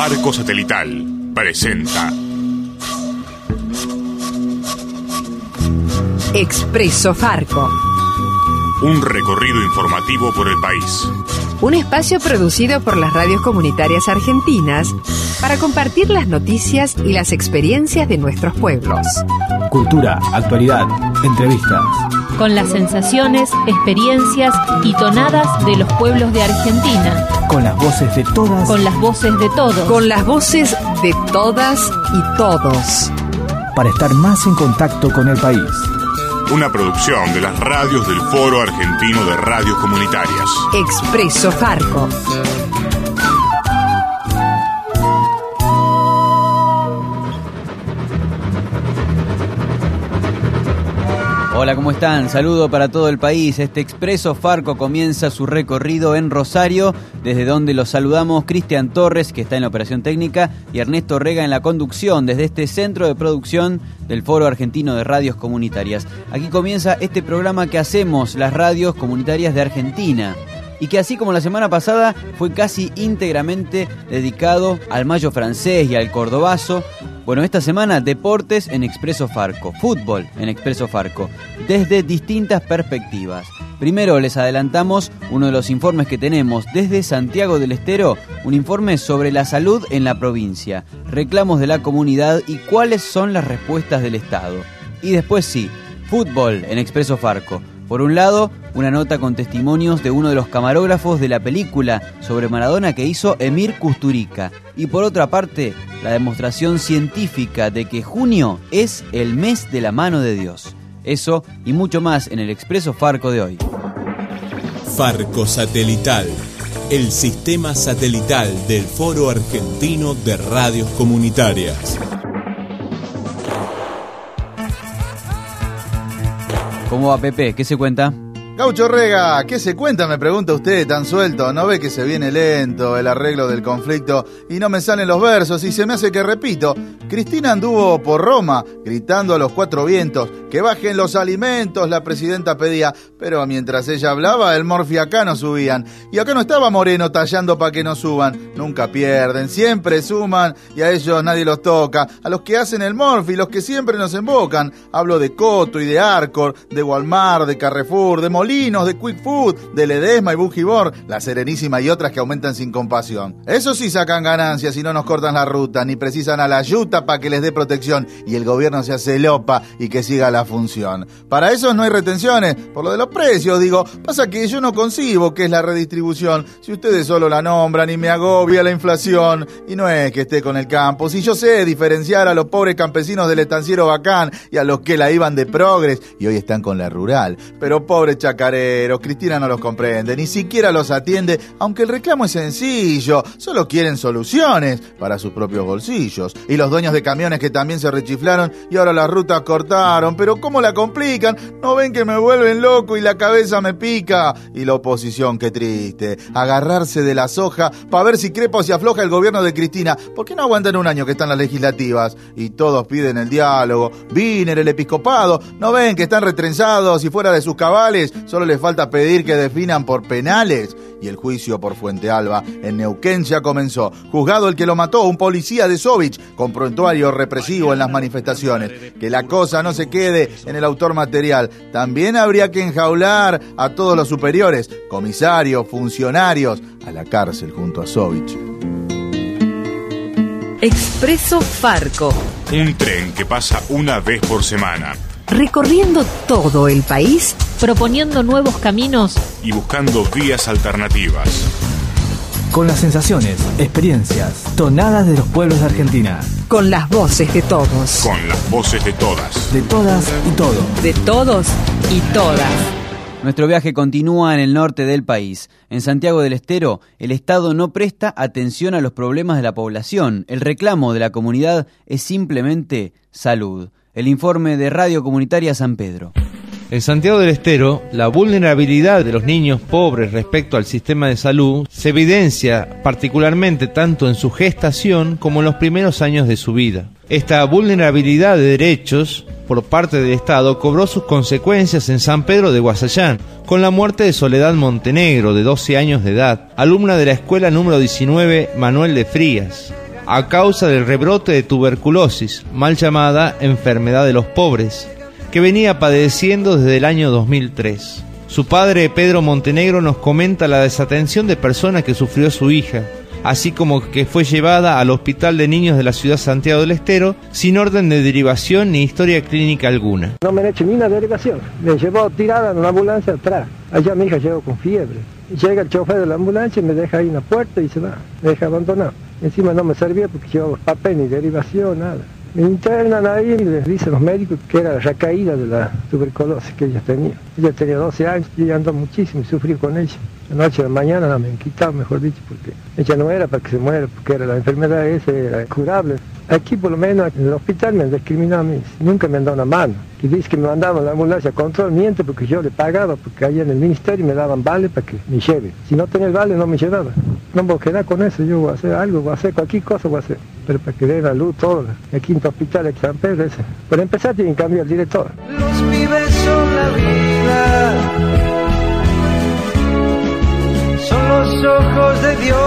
Farco Satelital presenta Expreso Farco. Un recorrido informativo por el país. Un espacio producido por las radios comunitarias argentinas para compartir las noticias y las experiencias de nuestros pueblos. Cultura, actualidad, entrevistas. Con las sensaciones, experiencias y tonadas de los pueblos de Argentina. Con las voces de todas. Con las voces de todos. Con las voces de todas y todos. Para estar más en contacto con el país. Una producción de las radios del Foro Argentino de Radios Comunitarias. Expreso Farco. Hola, ¿cómo están? Saludo para todo el país. Este Expreso Farco comienza su recorrido en Rosario, desde donde los saludamos Cristian Torres, que está en la operación técnica, y Ernesto Rega en la conducción, desde este centro de producción del Foro Argentino de Radios Comunitarias. Aquí comienza este programa que hacemos, las radios comunitarias de Argentina, y que así como la semana pasada fue casi íntegramente dedicado al mayo francés y al cordobazo. Bueno, esta semana deportes en Expreso Farco, fútbol en Expreso Farco, desde distintas perspectivas. Primero les adelantamos uno de los informes que tenemos desde Santiago del Estero, un informe sobre la salud en la provincia, reclamos de la comunidad y cuáles son las respuestas del Estado. Y después sí, fútbol en Expreso Farco. Por un lado, una nota con testimonios de uno de los camarógrafos de la película sobre Maradona que hizo Emir Kusturica. Y por otra parte, la demostración científica de que junio es el mes de la mano de Dios. Eso y mucho más en el Expreso Farco de hoy. Farco Satelital, el sistema satelital del Foro Argentino de Radios Comunitarias. ¿Cómo va, Pepe? ¿Qué se cuenta? Gaucho Rega, ¿qué se cuenta? Me pregunta usted, tan suelto. ¿No ve que se viene lento el arreglo del conflicto y no me salen los versos y se me hace que repito? Cristina anduvo por Roma gritando a los cuatro vientos que bajen los alimentos, la presidenta pedía, pero mientras ella hablaba el morfi acá no subían. Y acá no estaba Moreno tallando para que no suban. Nunca pierden, siempre suman y a ellos nadie los toca. A los que hacen el morfi, los que siempre nos embocan. Hablo de Coto y de Arcor, de Walmart, de Carrefour, de Molinos, de Quick Food, de Ledesma y Bujibor, la Serenísima y otras que aumentan sin compasión. Eso sí sacan ganancias y no nos cortan la ruta, ni precisan a la yuta para que les dé protección y el gobierno se hace lopa y que siga la función. Para eso no hay retenciones, por lo de los precios, digo. Pasa que yo no concibo qué es la redistribución, si ustedes solo la nombran y me agobia la inflación. Y no es que esté con el campo, si yo sé diferenciar a los pobres campesinos del estanciero bacán y a los que la iban de progres y hoy están con la rural. Pero pobre chacareros, Cristina no los comprende, ni siquiera los atiende, aunque el reclamo es sencillo, solo quieren soluciones para sus propios bolsillos. Y los dueños de camiones que también se rechiflaron y ahora las rutas cortaron, pero ¿cómo la complican? ¿No ven que me vuelven loco y la cabeza me pica? Y la oposición, qué triste, agarrarse de la soja para ver si crepa o se afloja el gobierno de Cristina. ¿Por qué no aguantan un año que están las legislativas? Y todos piden el diálogo. Wiener, el episcopado, ¿no ven que están retrenzados y fuera de sus cabales? Solo les falta pedir que definan por penales. Y el juicio por Fuente Alba en Neuquén ya comenzó. Juzgado el que lo mató, un policía de Sovich, con prontuario represivo en las manifestaciones. Que la cosa no se quede en el autor material. También habría que enjaular a todos los superiores, comisarios, funcionarios, a la cárcel junto a Sovich. Expreso Farco. Un tren que pasa una vez por semana. Recorriendo todo el país, proponiendo nuevos caminos y buscando vías alternativas. Con las sensaciones, experiencias, tonadas de los pueblos de Argentina. Con las voces de todos. Con las voces de todas. De todas y todos. De todos y todas. Nuestro viaje continúa en el norte del país. En Santiago del Estero, el Estado no presta atención a los problemas de la población. El reclamo de la comunidad es simplemente salud. El informe de Radio Comunitaria San Pedro. En Santiago del Estero, la vulnerabilidad de los niños pobres respecto al sistema de salud se evidencia particularmente tanto en su gestación como en los primeros años de su vida. Esta vulnerabilidad de derechos por parte del Estado cobró sus consecuencias en San Pedro de Guasallán, con la muerte de Soledad Montenegro, de 12 años de edad, alumna de la escuela número 19 Manuel de Frías. a causa del rebrote de tuberculosis, mal llamada enfermedad de los pobres, que venía padeciendo desde el año 2003. Su padre, Pedro Montenegro, nos comenta la desatención de personas que sufrió su hija, así como que fue llevada al Hospital de Niños de la ciudad Santiago del Estero sin orden de derivación ni historia clínica alguna. No me han hecho ni una derivación, me llevó tirada en una ambulancia atrás. Allá mi hija llegó con fiebre. Llega el chofer de la ambulancia y me deja ahí en la puerta y se va, me deja abandonado. Encima no me servía porque llevaba papel ni derivación, nada. Me internan ahí y les dicen los médicos que era la recaída de la tuberculosis que ella tenía. Ella tenía 12 años y ella andó muchísimo y sufrí con ella. La noche de mañana la me han quitado, mejor dicho, porque ella no era para que se muera, porque era la enfermedad esa, era curable. Aquí por lo menos en el hospital me han discriminado a mí, nunca me han dado una mano. Y dice que me mandaban la ambulancia a control, miente porque yo le pagaba, porque allá en el ministerio me daban vale para que me lleve. Si no tenía el vale no me llevaba. No me voy a quedar con eso, yo voy a hacer algo, voy a hacer cualquier cosa, voy a hacer. Pero para que dé la luz todo, el quinto hospital de San Pedro ese. Por empezar tienen que cambiar el director. Los pibes son la vida, son los ojos de Dios.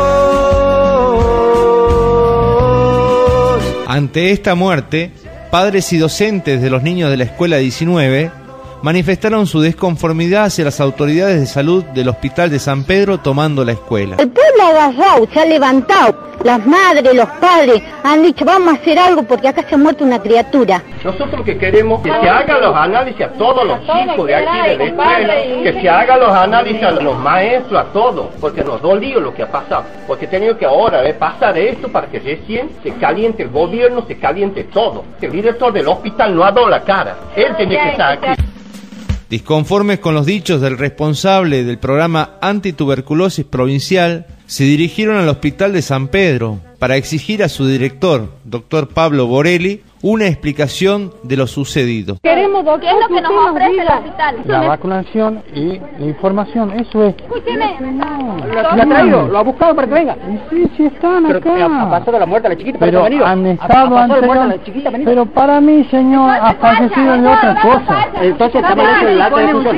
Ante esta muerte, padres y docentes de los niños de la Escuela 19 manifestaron su desconformidad hacia las autoridades de salud del Hospital de San Pedro tomando la escuela. El pueblo ha agarrado, se ha levantado. Las madres, los padres han dicho vamos a hacer algo porque acá se ha muerto una criatura. Nosotros lo que queremos es que se hagan los análisis a todos los chicos de aquí de la escuela, que se hagan los análisis a los maestros, a todos, porque nos dolió lo que ha pasado, porque tenemos que ahora pasar esto para que recién se caliente el gobierno, se caliente todo. El director del hospital no ha dado la cara, él tiene que estar aquí. Disconformes con los dichos del responsable del programa antituberculosis provincial, se dirigieron al Hospital de San Pedro para exigir a su director, doctor Pablo Borelli, una explicación de lo sucedido. Queremos, doctor, ¿qué es lo que nos ofrece el hospital? La vacunación y la información, eso es. Escúcheme. ¿La ha traído? ¿Lo ha buscado para que venga? Sí, están acá. Pero ha pasado la muerte a la chiquita, pero han estado antes. Pero para mí, señor, ha fallecido de otra cosa. Entonces está mal hecho el acta de función.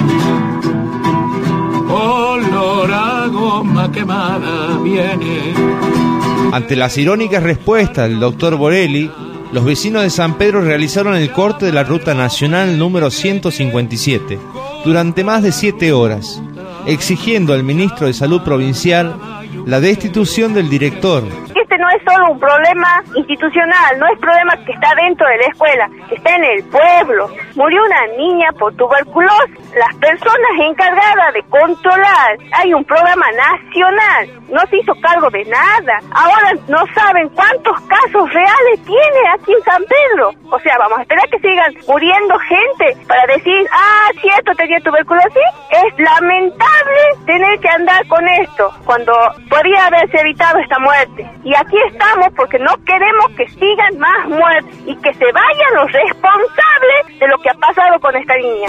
Olor a goma quemada viene. Ante las irónicas respuestas del doctor Borelli, los vecinos de San Pedro realizaron el corte de la ruta nacional número 157 durante más de 7 horas, exigiendo al ministro de Salud provincial la destitución del director. Este no es solo un problema institucional, no es problema que está dentro de la escuela, que está en el pueblo. Murió una niña por tuberculosis. Las personas encargadas de controlar, hay un programa nacional, no se hizo cargo de nada. Ahora no saben cuántos casos reales tiene aquí en San Pedro. O sea, vamos a esperar que sigan muriendo gente para decir, cierto, tenía tuberculosis. Es lamentable tener que andar con esto, cuando podría haberse evitado esta muerte. Y aquí estamos porque no queremos que sigan más muertes y que se vayan los responsables de lo que ha pasado con esta niña.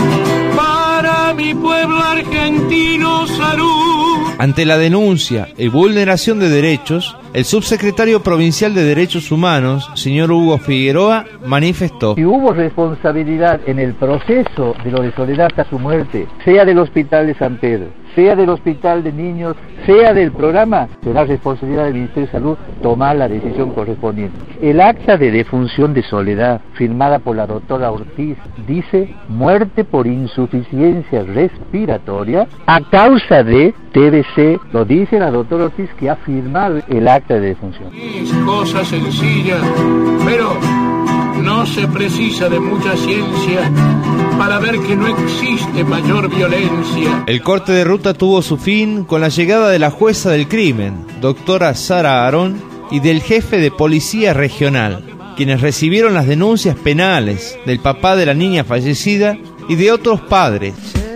Para mi pueblo argentino, salud. Ante la denuncia y vulneración de derechos, el subsecretario provincial de Derechos Humanos, señor Hugo Figueroa, manifestó: si hubo responsabilidad en el proceso de lo de Soledad hasta su muerte, sea del Hospital de San Pedro, sea del Hospital de Niños, sea del programa, será responsabilidad del Ministerio de Salud tomar la decisión correspondiente. El acta de defunción de Soledad, firmada por la doctora Ortiz, dice muerte por insuficiencia respiratoria a causa de TBC. Lo dice la doctora Ortiz, que ha firmado el acta de defunción. Cosa sencilla, pero no se precisa de mucha ciencia para ver que no existe mayor violencia. El corte de ruta tuvo su fin con la llegada de la jueza del crimen, doctora Sara Aarón, y del jefe de policía regional, quienes recibieron las denuncias penales del papá de la niña fallecida y de otros padres.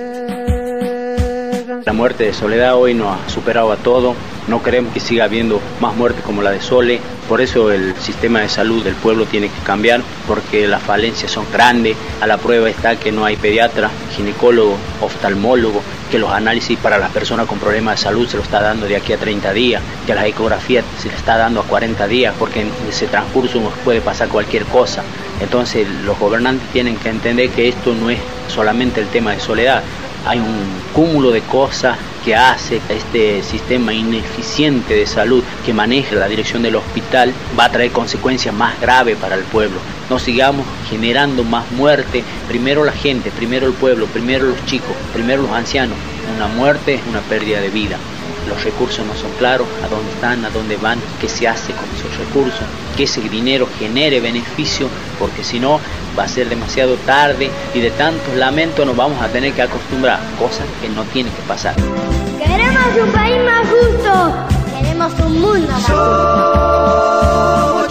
La muerte de Soledad hoy nos ha superado a todo. No queremos que siga habiendo más muertes como la de Sole. Por eso el sistema de salud del pueblo tiene que cambiar, porque las falencias son grandes. A la prueba está que no hay pediatra, ginecólogo, oftalmólogo, que los análisis para las personas con problemas de salud se lo está dando de aquí a 30 días, que las ecografías se le está dando a 40 días, porque en ese transcurso nos puede pasar cualquier cosa. Entonces los gobernantes tienen que entender que esto no es solamente el tema de Soledad, hay un cúmulo de cosas que hace este sistema ineficiente de salud que maneja la dirección del hospital, va a traer consecuencias más graves para el pueblo. No sigamos generando más muerte, primero la gente, primero el pueblo, primero los chicos, primero los ancianos. Una muerte es una pérdida de vida. Los recursos no son claros, a dónde están, a dónde van, qué se hace con esos recursos, que ese dinero genere beneficio, porque si no va a ser demasiado tarde y de tantos lamentos nos vamos a tener que acostumbrar, cosas que no tienen que pasar. Queremos un país más justo, queremos un mundo más justo.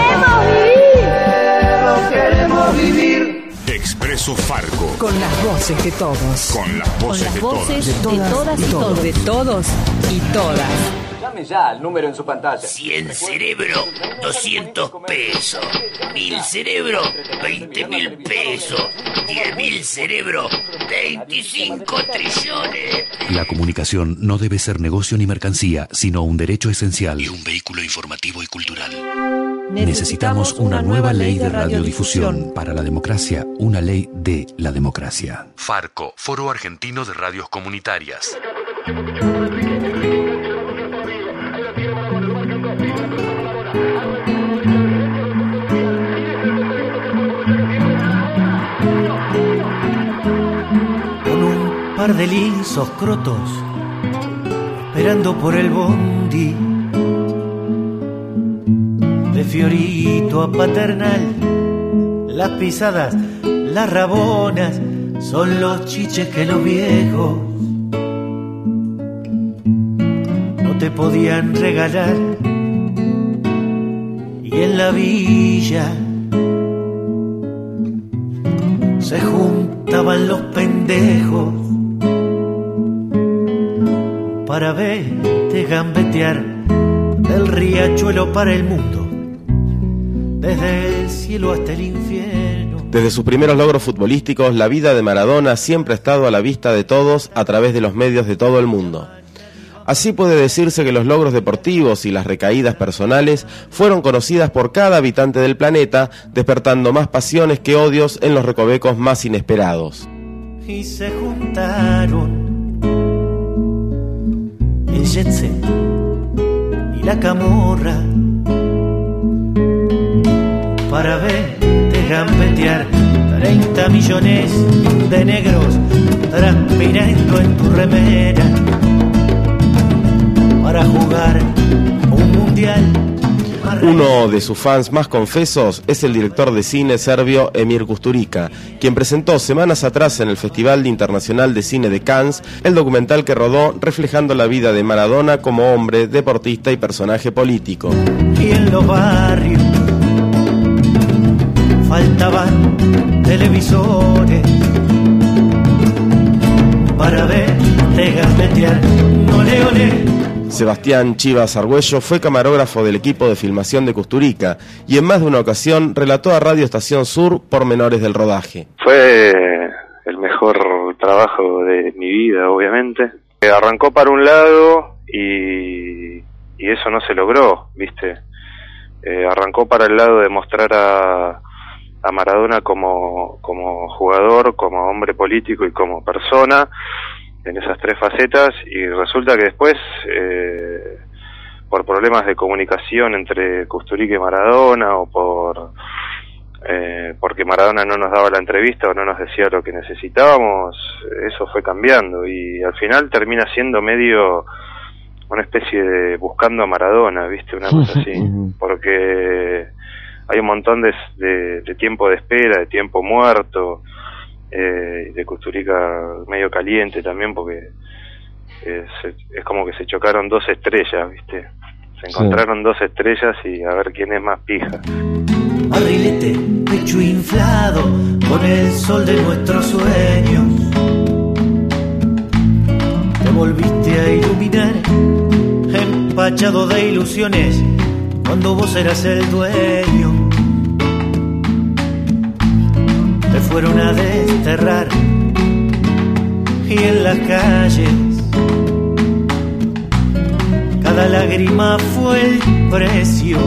Queremos vivir. Expreso Farco. Con las voces de todos. Con las voces de todos. De todas y todos. De todos y todas. Llame ya al número en su pantalla. 100 cerebro, 200 pesos. 1000 cerebro, 20.000 pesos. 10.000 cerebro, 25 trillones. La comunicación no debe ser negocio ni mercancía, sino un derecho esencial y un vehículo informativo y cultural. Necesitamos una nueva ley de radiodifusión. Para la democracia, una ley de la democracia. Farco, Foro Argentino de Radios Comunitarias. Con un par de lisos crotos, esperando por el bondi. De Fiorito a Paternal, las pisadas, las rabonas, son los chiches que los viejos no te podían regalar. Y en la villa se juntaban los pendejos para verte gambetear del riachuelo para el mundo. Desde el cielo hasta el infierno. Desde sus primeros logros futbolísticos, la vida de Maradona siempre ha estado a la vista de todos a través de los medios de todo el mundo. Así puede decirse que los logros deportivos y las recaídas personales fueron conocidas por cada habitante del planeta, despertando más pasiones que odios en los recovecos más inesperados. Y se juntaron el jet set y la camorra para verte gambetear 30 millones de negros transpirando en tu remera para jugar un mundial. Uno de sus fans más confesos es el director de cine serbio Emir Kusturica, quien presentó semanas atrás en el Festival Internacional de Cine de Cannes el documental que rodó reflejando la vida de Maradona como hombre, deportista y personaje político. Y en los barrios faltaban televisores para verte gambetear. Ole, ole. Sebastián Chivas Argüello fue camarógrafo del equipo de filmación de Kusturica y en más de una ocasión relató a Radio Estación Sur pormenores del rodaje. Fue el mejor trabajo de mi vida, obviamente. Arrancó para un lado y eso no se logró, ¿viste? Arrancó para el lado de mostrar a Maradona como jugador, como hombre político y como persona, en esas tres facetas, y resulta que después, por problemas de comunicación entre Kusturica y Maradona, o porque Maradona no nos daba la entrevista o no nos decía lo que necesitábamos, eso fue cambiando, y al final termina siendo medio una especie de buscando a Maradona, ¿viste? Una cosa así, porque hay un montón de tiempo de espera, de tiempo muerto, de Kusturica medio caliente también, porque es como que se chocaron dos estrellas, ¿viste? Se encontraron dos estrellas y a ver quién es más pija. Barrilete, pecho inflado con el sol de nuestros sueños. Te volviste a iluminar, empachado de ilusiones, cuando vos eras el dueño. Te fueron a desterrar y en las calles cada lágrima fue el precio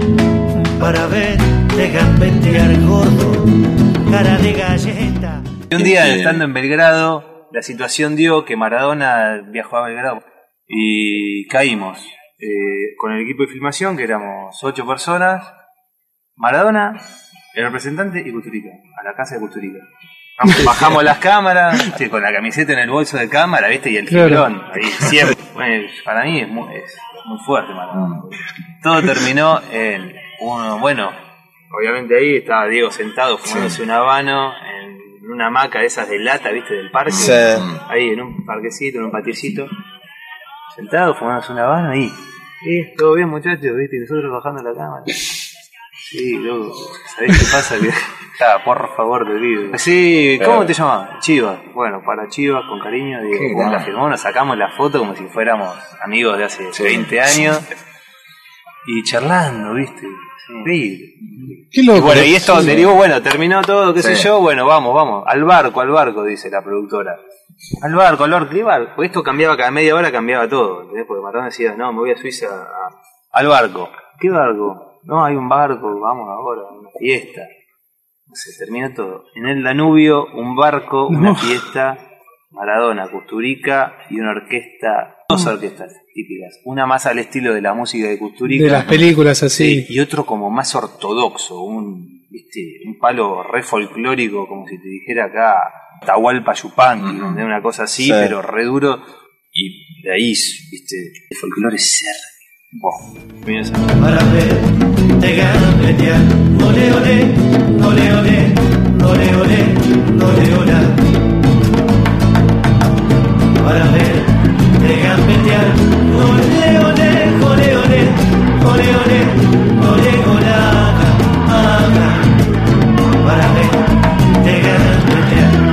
para verte gambetear, gordo, cara de galleta. Un día, estando en Belgrado, la situación dio que Maradona viajó a Belgrado y caímos con el equipo de filmación, que éramos 8 personas, Maradona, el representante y Kusturica, a la casa de Kusturica. Bajamos las cámaras, con la camiseta en el bolso de cámara, ¿viste? Y el fibrón, ahí siempre. Bueno, para mí es muy fuerte, Maradona. Todo terminó en obviamente ahí estaba Diego sentado fumándose un habano en una hamaca de esas de lata, ¿viste? Del parque. Sí. Ahí en un parquecito, en un patiecito. Sentado fumándose un habano ahí. Todo bien, muchachos, ¿viste? Y nosotros bajando la cámara. Sí, loco. ¿Sabés qué pasa? Por favor, te pido. Sí, ¿cómo te llamas? Chivas. Bueno, para Chivas, con cariño, digo, la firmó, nos sacamos la foto como si fuéramos amigos de hace 20 años. Y charlando, ¿viste? Sí. Qué loco. Y bueno, y esto derivó, terminó todo, qué sé yo, vamos, al barco, dice la productora. Al barco, ¿qué barco? Porque esto cambiaba cada media hora, cambiaba todo, ¿entendés? Porque Maradona decía, no, me voy a Suiza al barco. ¿Qué barco? No, hay un barco, vamos ahora, una fiesta. Se terminó todo. En el Danubio, un barco, una fiesta, Maradona, Kusturica y una orquesta, 2 orquestas típicas. Una más al estilo de la música de Kusturica. De las películas así. Y otro como más ortodoxo, un palo re folclórico, como si te dijera acá, Tahualpa Yupanqui, una cosa así, pero re duro. Y de ahí, el folclore serbio. Para verte gambetear, ole ole, ole ole, ole ole, ole ole. Para verte gambetear, ole ole, ole ole, ole ole, ole ole. Para verte gambetear.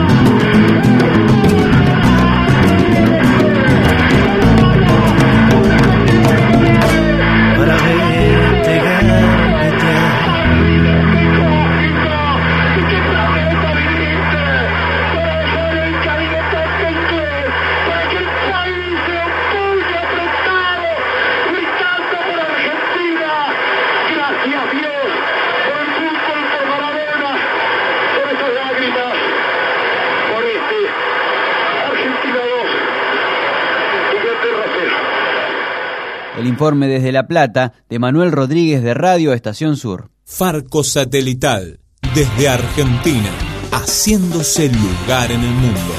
El informe desde La Plata de Manuel Rodríguez de Radio Estación Sur. Farco Satelital, desde Argentina, haciéndose lugar en el mundo.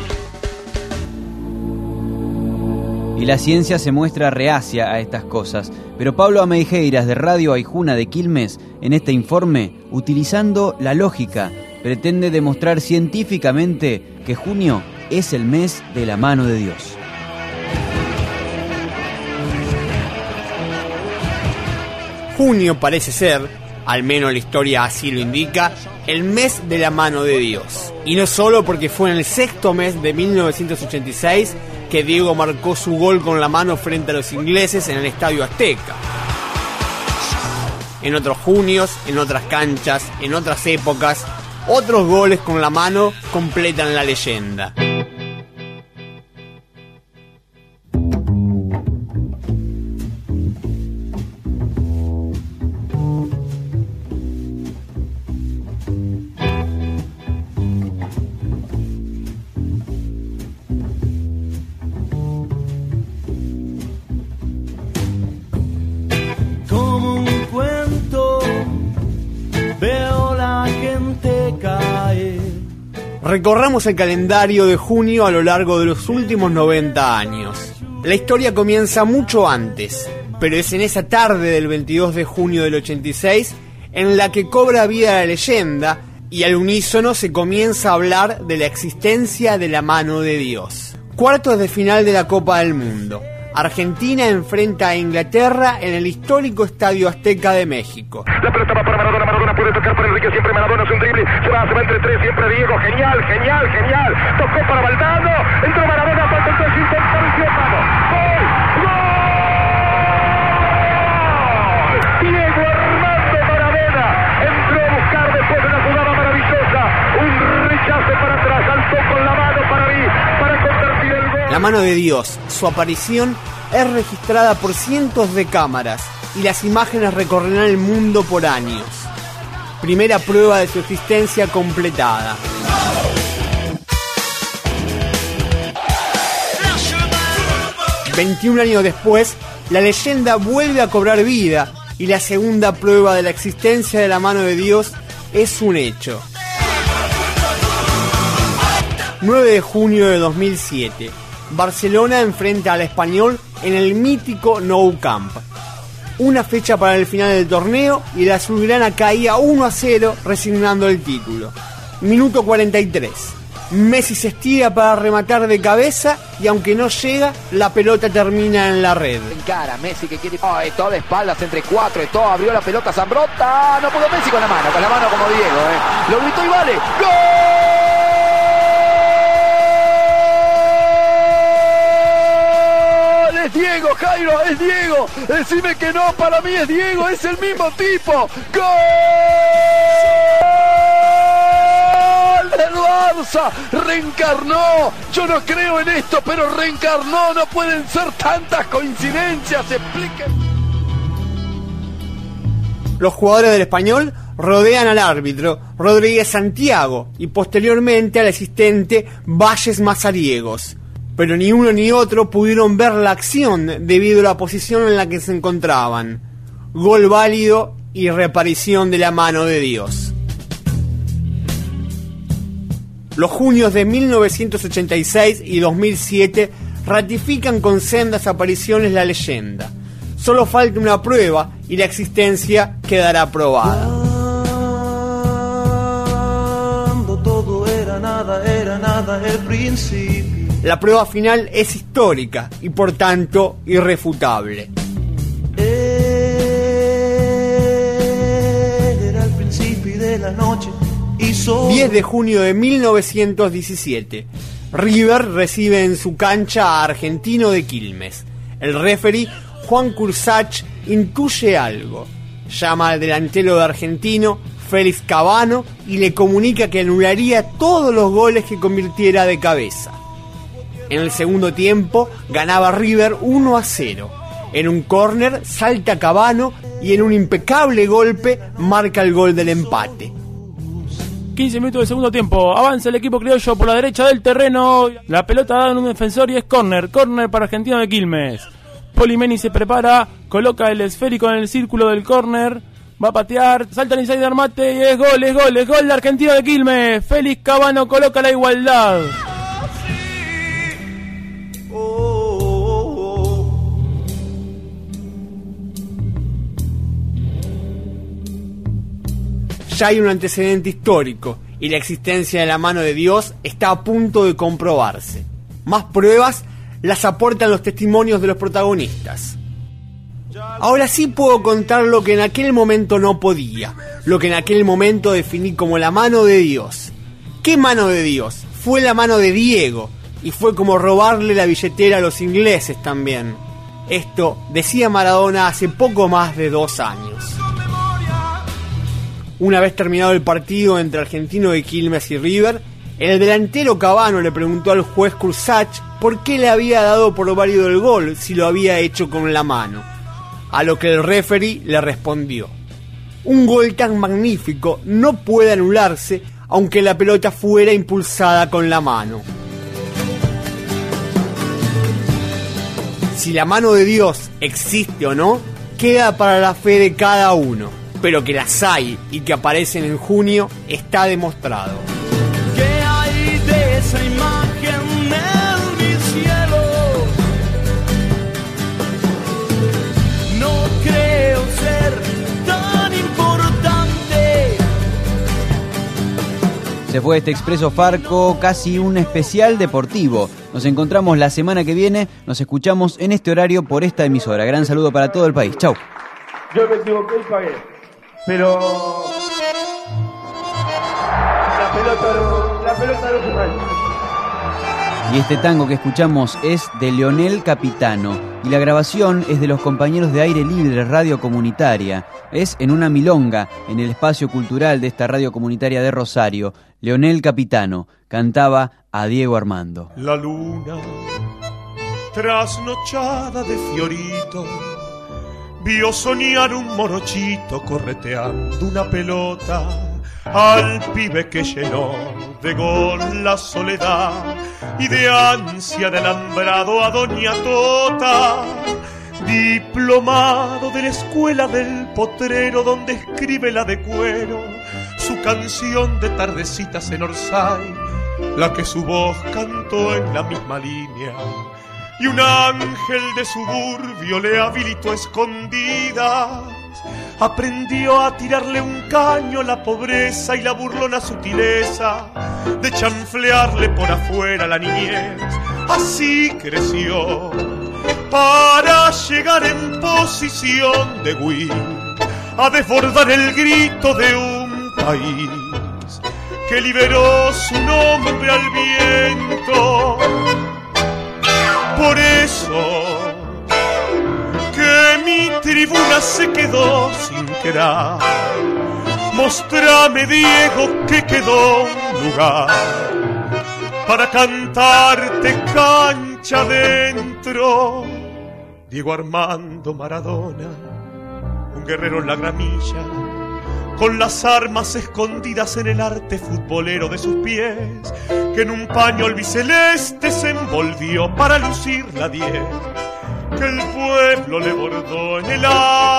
Y la ciencia se muestra reacia a estas cosas, pero Pablo Ameijeiras de Radio Aijuna de Quilmes, en este informe, utilizando la lógica, pretende demostrar científicamente que junio es el mes de la mano de Dios. Junio parece ser, al menos la historia así lo indica, el mes de la mano de Dios. Y no solo porque fue en el 6º mes de 1986 que Diego marcó su gol con la mano frente a los ingleses en el Estadio Azteca. En otros junios, en otras canchas, en otras épocas, otros goles con la mano completan la leyenda. Recorramos el calendario de junio a lo largo de los últimos 90 años. La historia comienza mucho antes, pero es en esa tarde del 22 de junio del 86 en la que cobra vida la leyenda y al unísono se comienza a hablar de la existencia de la mano de Dios. Cuartos de final de la Copa del Mundo. Argentina enfrenta a Inglaterra en el histórico Estadio Azteca de México. La pelota va para Maradona, Maradona puede tocar para Enrique, siempre Maradona hace un drible, se va entre tres, siempre Diego, genial, tocó para Valdano, entró Maradona, falta el 3, apareció, vamos, ¡gol! Diego Armando Maradona entró a buscar después de una jugada maravillosa, un rechace para atrás, saltó con la mano para mí, para convertir el gol. La mano de Dios, su aparición es registrada por cientos de cámaras y las imágenes recorrerán el mundo por años. Primera prueba de su existencia completada. 21 años después, la leyenda vuelve a cobrar vida y la segunda prueba de la existencia de la mano de Dios es un hecho. 9 de junio de 2007. Barcelona enfrenta al Español en el mítico Nou Camp. Una fecha para el final del torneo y la azulgrana caía 1-0 resignando el título. Minuto 43. Messi se estira para rematar de cabeza y aunque no llega, la pelota termina en la red. Encara Messi que quiere todo de espaldas entre cuatro, todo abrió la pelota Zambrota, no pudo Messi con la mano como Diego, lo gritó y vale. ¡Gol! Es Diego, Jairo, es Diego. Decime que no, para mí es Diego, es el mismo tipo. ¡Gol! El Barça reencarnó. Yo no creo en esto, pero reencarnó. No pueden ser tantas coincidencias. Expliquen. Los jugadores del Español rodean al árbitro Rodríguez Santiago y posteriormente al asistente Valles Mazariegos. Pero ni uno ni otro pudieron ver la acción debido a la posición en la que se encontraban. Gol válido y reaparición de la mano de Dios. Los junios de 1986 y 2007 ratifican con sendas apariciones la leyenda. Solo falta una prueba y la existencia quedará probada. Cuando todo era nada el principio. La prueba final es histórica y por tanto irrefutable. Era el principio de la noche. 10 de junio de 1917. River recibe en su cancha a Argentino de Quilmes. El referee Juan Cursach intuye algo. Llama al delantero de Argentino, Félix Cabano, y le comunica que anularía todos los goles que convirtiera de cabeza. En el segundo tiempo ganaba River 1-0. En un córner salta Cabano y en un impecable golpe marca el gol del empate. 15 minutos del segundo tiempo, avanza el equipo criollo por la derecha del terreno, la pelota da en un defensor y es córner para Argentino de Quilmes. Polimeni se prepara, coloca el esférico en el círculo del córner, va a patear, salta el inside Armate y es gol de Argentino de Quilmes. Félix Cabano coloca la igualdad. Ya hay un antecedente histórico y la existencia de la mano de Dios está a punto de comprobarse. Más pruebas las aportan los testimonios de los protagonistas. Ahora sí puedo contar lo que en aquel momento no podía, lo que en aquel momento definí como la mano de Dios. ¿Qué mano de Dios? Fue la mano de Diego y fue como robarle la billetera a los ingleses también. Esto decía Maradona hace poco más de 2 años. Una vez terminado el partido entre Argentino de Quilmes y River, el delantero Cabano le preguntó al juez Cursach por qué le había dado por válido el gol si lo había hecho con la mano. A lo que el referee le respondió: un gol tan magnífico no puede anularse aunque la pelota fuera impulsada con la mano. Si la mano de Dios existe o no, queda para la fe de cada uno, pero que las hay y que aparecen en junio está demostrado. ¿Qué hay de esa imagen en mi cielo? No creo ser tan importante. Se fue este Expreso Farco, casi un especial deportivo. Nos encontramos la semana que viene, nos escuchamos en este horario por esta emisora. Gran saludo para todo el país. Chau. Yo me equivoqué y pagué. Pero la pelota no se mancha. Y este tango que escuchamos es de Leonel Capitano y la grabación es de los compañeros de Aire Libre Radio Comunitaria. Es en una milonga en el espacio cultural de esta radio comunitaria de Rosario. Leonel Capitano cantaba a Diego Armando. La luna trasnochada de fiorito vio soñar un morochito correteando una pelota al pibe que llenó de gol la soledad. y de ansia de alambrado a Doña Tota, diplomado de la escuela del potrero donde escribe la de cuero su canción de tardecitas en Orsay, la que su voz cantó en la misma línea, y un ángel de suburbio le habilitó escondidas. Aprendió a tirarle un caño a la pobreza y la burlona sutileza de chanflearle por afuera la niñez. Así creció para llegar en posición de Will a desbordar el grito de un país que liberó su nombre al viento. Por eso que mi tribuna se quedó sin querer. Mostrame, Diego, que quedó un lugar para cantarte cancha adentro. Diego Armando Maradona, un guerrero en la gramilla, con las armas escondidas en el arte futbolero de sus pies, que en un paño albiceleste se envolvió para lucir la 10, que el pueblo le bordó en el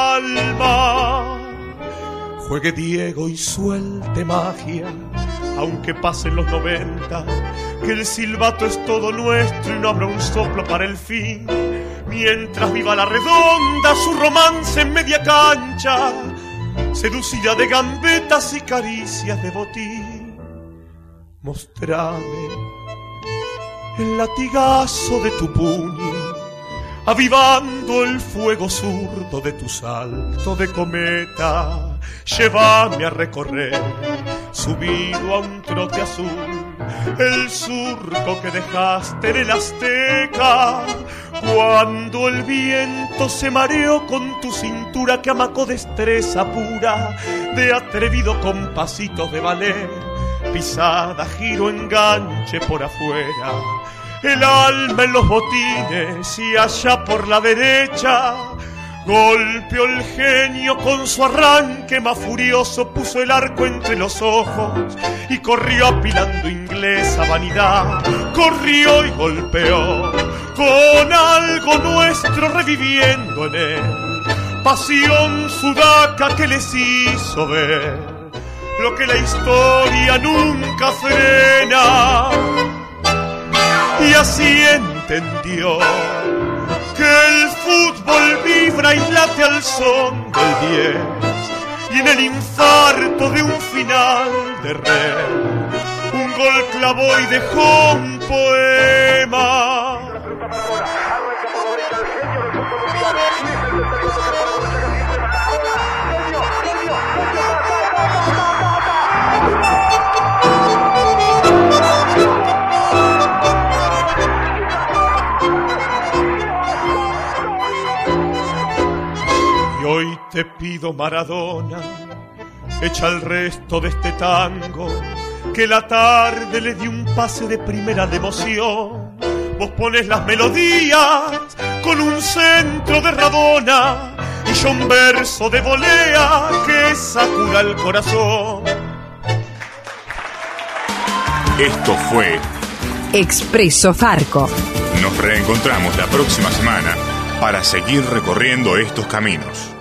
alma. Juegue Diego y suelte magia, aunque pasen los 90, que el silbato es todo nuestro y no habrá un soplo para el fin. Mientras viva la redonda, su romance en media cancha, seducida de gambetas y caricias de botín. Mostrame el latigazo de tu puño, avivando el fuego zurdo de tu salto de cometa. Llévame a recorrer, subido a un trote azul, el surco que dejaste en el Azteca, cuando el viento se mareó con tu cintura que amacó destreza pura de atrevido con pasitos de ballet, pisada, giro, enganche por afuera, el alma en los botines y allá por la derecha golpeó el genio con su arranque más furioso, puso el arco entre los ojos y corrió apilando inglesa vanidad, corrió y golpeó con algo nuestro reviviendo en él, pasión sudaca que les hizo ver lo que la historia nunca frena. Y así entendió que el fútbol vibra y late al son del 10, y en el infarto de un final de red, un gol clavó y dejó un poema. Y hoy te pido, Maradona, echa el resto de este tango, que la tarde le di un pase de primera de emoción. Vos pones las melodías con un centro de Rabona y yo un verso de volea que sacura el corazón. Esto fue Expreso Farco. Nos reencontramos la próxima semana para seguir recorriendo estos caminos.